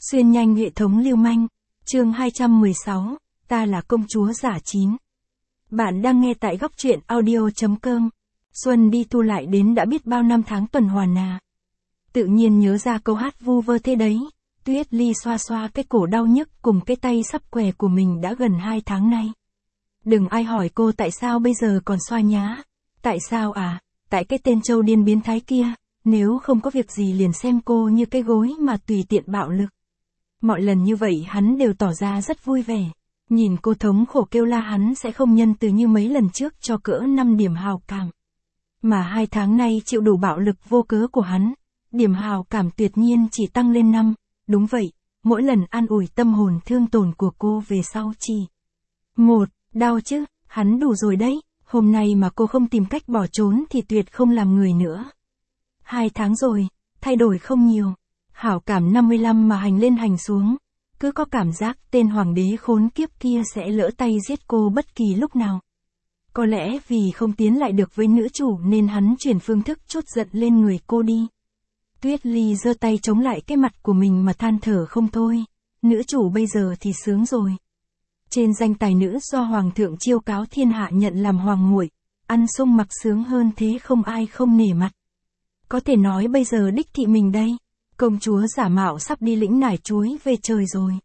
Xuyên nhanh hệ thống lưu manh. Chương 216, ta là công chúa giả 9. Bạn đang nghe tại góc truyện audio.com. Xuân đi thu lại đến đã biết bao năm tháng tuần hoàn à. Tự nhiên nhớ ra câu hát vu vơ thế đấy. Tuyết Ly xoa xoa cái cổ đau nhức cùng cái tay sắp què của mình đã gần 2 tháng nay. Đừng ai hỏi cô tại sao bây giờ còn xoa nhá. Tại sao à? Tại cái tên trâu điên biến thái kia. Nếu không có việc gì liền xem cô như cái gối mà tùy tiện bạo lực. Mọi lần như vậy hắn đều tỏ ra rất vui vẻ. Nhìn cô thống khổ kêu la hắn sẽ không nhân từ như mấy lần trước cho cỡ 5 điểm hào cảm. Mà 2 tháng nay chịu đủ bạo lực vô cớ của hắn. Điểm hào cảm tuyệt nhiên chỉ tăng lên 5. Đúng vậy, mỗi lần an ủi tâm hồn thương tổn của cô về sau chỉ. 1. Đau chứ, hắn đủ rồi đấy. Hôm nay mà cô không tìm cách bỏ trốn thì tuyệt không làm người nữa. 2 tháng rồi, thay đổi không nhiều. Hảo cảm 55 mà hành lên hành xuống. Cứ có cảm giác tên hoàng đế khốn kiếp kia sẽ lỡ tay giết cô bất kỳ lúc nào. Có lẽ vì không tiến lại được với nữ chủ nên hắn chuyển phương thức trút giận lên người cô đi. Tuyết Ly giơ tay chống lại cái mặt của mình mà than thở không thôi. Nữ chủ bây giờ thì sướng rồi. Trên danh tài nữ do hoàng thượng chiêu cáo thiên hạ nhận làm hoàng muội, ăn sung mặc sướng hơn thế không ai không nể mặt. Có thể nói bây giờ đích thị mình đây. Công chúa giả mạo sắp đi lĩnh nải chuối về trời rồi.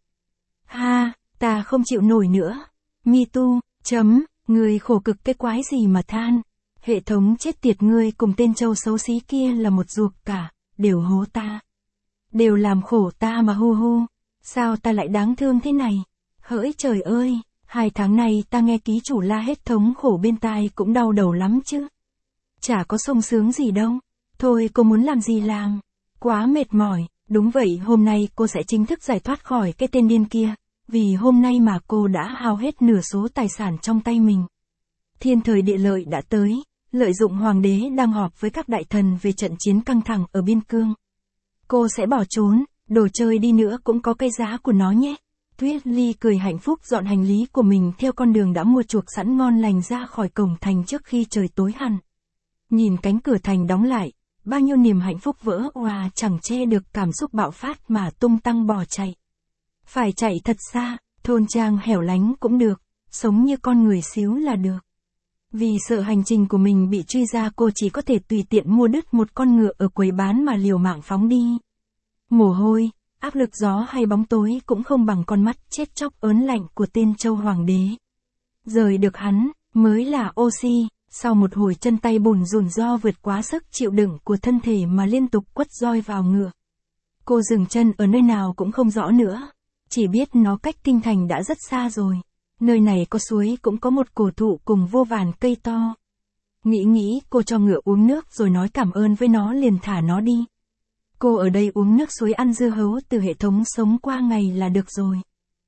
Ha, ta không chịu nổi nữa. Me too, người khổ cực cái quái gì mà than. Hệ thống chết tiệt ngươi cùng tên trâu xấu xí kia là một ruột cả, đều hố ta. Đều làm khổ ta mà hu hu. Sao ta lại đáng thương thế này? Hỡi trời ơi, 2 tháng nay ta nghe ký chủ la hết thống khổ bên tai cũng đau đầu lắm chứ. Chả có sung sướng gì đâu. Thôi cô muốn làm gì làm. Quá mệt mỏi, đúng vậy hôm nay cô sẽ chính thức giải thoát khỏi cái tên điên kia, vì hôm nay mà cô đã hao hết nửa số tài sản trong tay mình. Thiên thời địa lợi đã tới, lợi dụng hoàng đế đang họp với các đại thần về trận chiến căng thẳng ở biên cương. Cô sẽ bỏ trốn, đồ chơi đi nữa cũng có cái giá của nó nhé. Tuyết Ly cười hạnh phúc dọn hành lý của mình theo con đường đã mua chuộc sẵn ngon lành ra khỏi cổng thành trước khi trời tối hẳn. Nhìn cánh cửa thành đóng lại. Bao nhiêu niềm hạnh phúc vỡ òa chẳng che được cảm xúc bạo phát mà tung tăng bỏ chạy. Phải chạy thật xa, thôn trang hẻo lánh cũng được, sống như con người xíu là được. Vì sợ hành trình của mình bị truy ra cô chỉ có thể tùy tiện mua đứt một con ngựa ở quầy bán mà liều mạng phóng đi. Mồ hôi, áp lực gió hay bóng tối cũng không bằng con mắt chết chóc ớn lạnh của tên châu hoàng đế. Rời được hắn, mới là oxy. Sau một hồi chân tay bùn rùn do vượt quá sức chịu đựng của thân thể mà liên tục quất roi vào ngựa. Cô dừng chân ở nơi nào cũng không rõ nữa. Chỉ biết nó cách kinh thành đã rất xa rồi. Nơi này có suối cũng có một cổ thụ cùng vô vàn cây to. Nghĩ cô cho ngựa uống nước rồi nói cảm ơn với nó liền thả nó đi. Cô ở đây uống nước suối ăn dưa hấu từ hệ thống sống qua ngày là được rồi.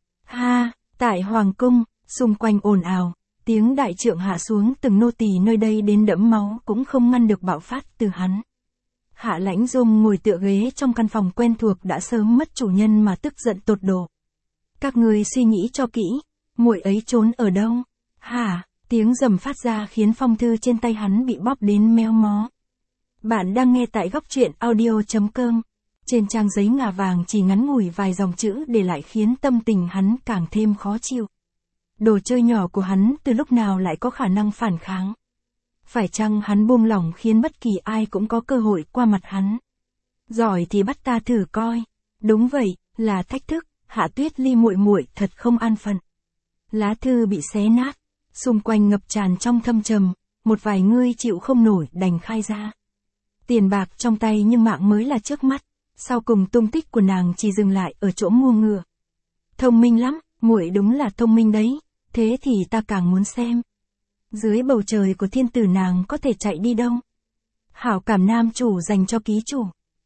Ha, tại Hoàng cung, xung quanh ồn ào. Tiếng đại trượng hạ xuống từng nô tỳ nơi đây đến đẫm máu cũng không ngăn được bạo phát từ hắn. Hạ Lãnh Dung ngồi tựa ghế trong căn phòng quen thuộc đã sớm mất chủ nhân mà tức giận tột độ. Các người suy nghĩ cho kỹ, muội ấy trốn ở đâu? Hả? Tiếng rầm phát ra khiến phong thư trên tay hắn bị bóp đến méo mó. Bạn đang nghe tại góc truyện audio.com. Trên trang giấy ngà vàng chỉ ngắn ngủi vài dòng chữ để lại khiến tâm tình hắn càng thêm khó chịu. Đồ chơi nhỏ của hắn từ lúc nào lại có khả năng phản kháng? Phải chăng hắn buông lỏng khiến bất kỳ ai cũng có cơ hội qua mặt hắn? Giỏi thì bắt ta thử coi. Đúng vậy, là thách thức. Hạ Tuyết Ly muội muội thật không an phận. Lá thư bị xé nát, xung quanh ngập tràn trong thâm trầm, một vài người chịu không nổi đành khai ra. Tiền bạc trong tay nhưng mạng mới là trước mắt. Sau cùng tung tích của nàng chỉ dừng lại ở chỗ mua ngựa. Thông minh lắm, muội đúng là thông minh đấy. Thế thì ta càng muốn xem. Dưới bầu trời của thiên tử nàng có thể chạy đi đâu? Hảo cảm nam chủ dành cho ký chủ.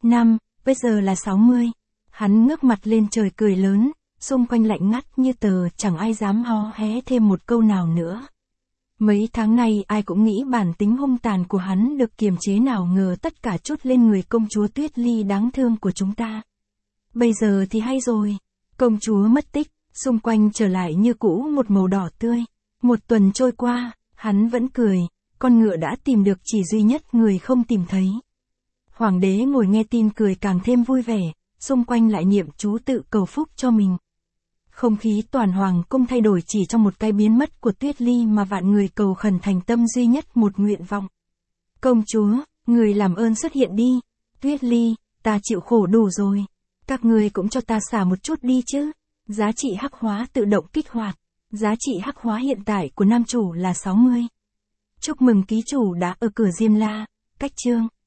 Bây giờ là 60. Hắn ngước mặt lên trời cười lớn, xung quanh lạnh ngắt như tờ chẳng ai dám hó hé thêm một câu nào nữa. Mấy tháng nay ai cũng nghĩ bản tính hung tàn của hắn được kiềm chế nào ngờ tất cả trút lên người công chúa Tuyết Ly đáng thương của chúng ta. Bây giờ thì hay rồi. Công chúa mất tích. Xung quanh trở lại như cũ một màu đỏ tươi. Một tuần trôi qua, hắn vẫn cười, con ngựa đã tìm được chỉ duy nhất người không tìm thấy. Hoàng đế ngồi nghe tin cười càng thêm vui vẻ, xung quanh lại niệm chú tự cầu phúc cho mình. Không khí toàn hoàng cung thay đổi chỉ trong một cái biến mất của Tuyết Ly mà vạn người cầu khẩn thành tâm duy nhất một nguyện vọng. Công chúa, người làm ơn xuất hiện đi. Tuyết Ly, ta chịu khổ đủ rồi. Các người cũng cho ta xả một chút đi chứ. Giá trị hắc hóa tự động kích hoạt. Giá trị hắc hóa hiện tại của nam chủ là 60. Chúc mừng ký chủ đã ở cửa Diêm La. Cách chương.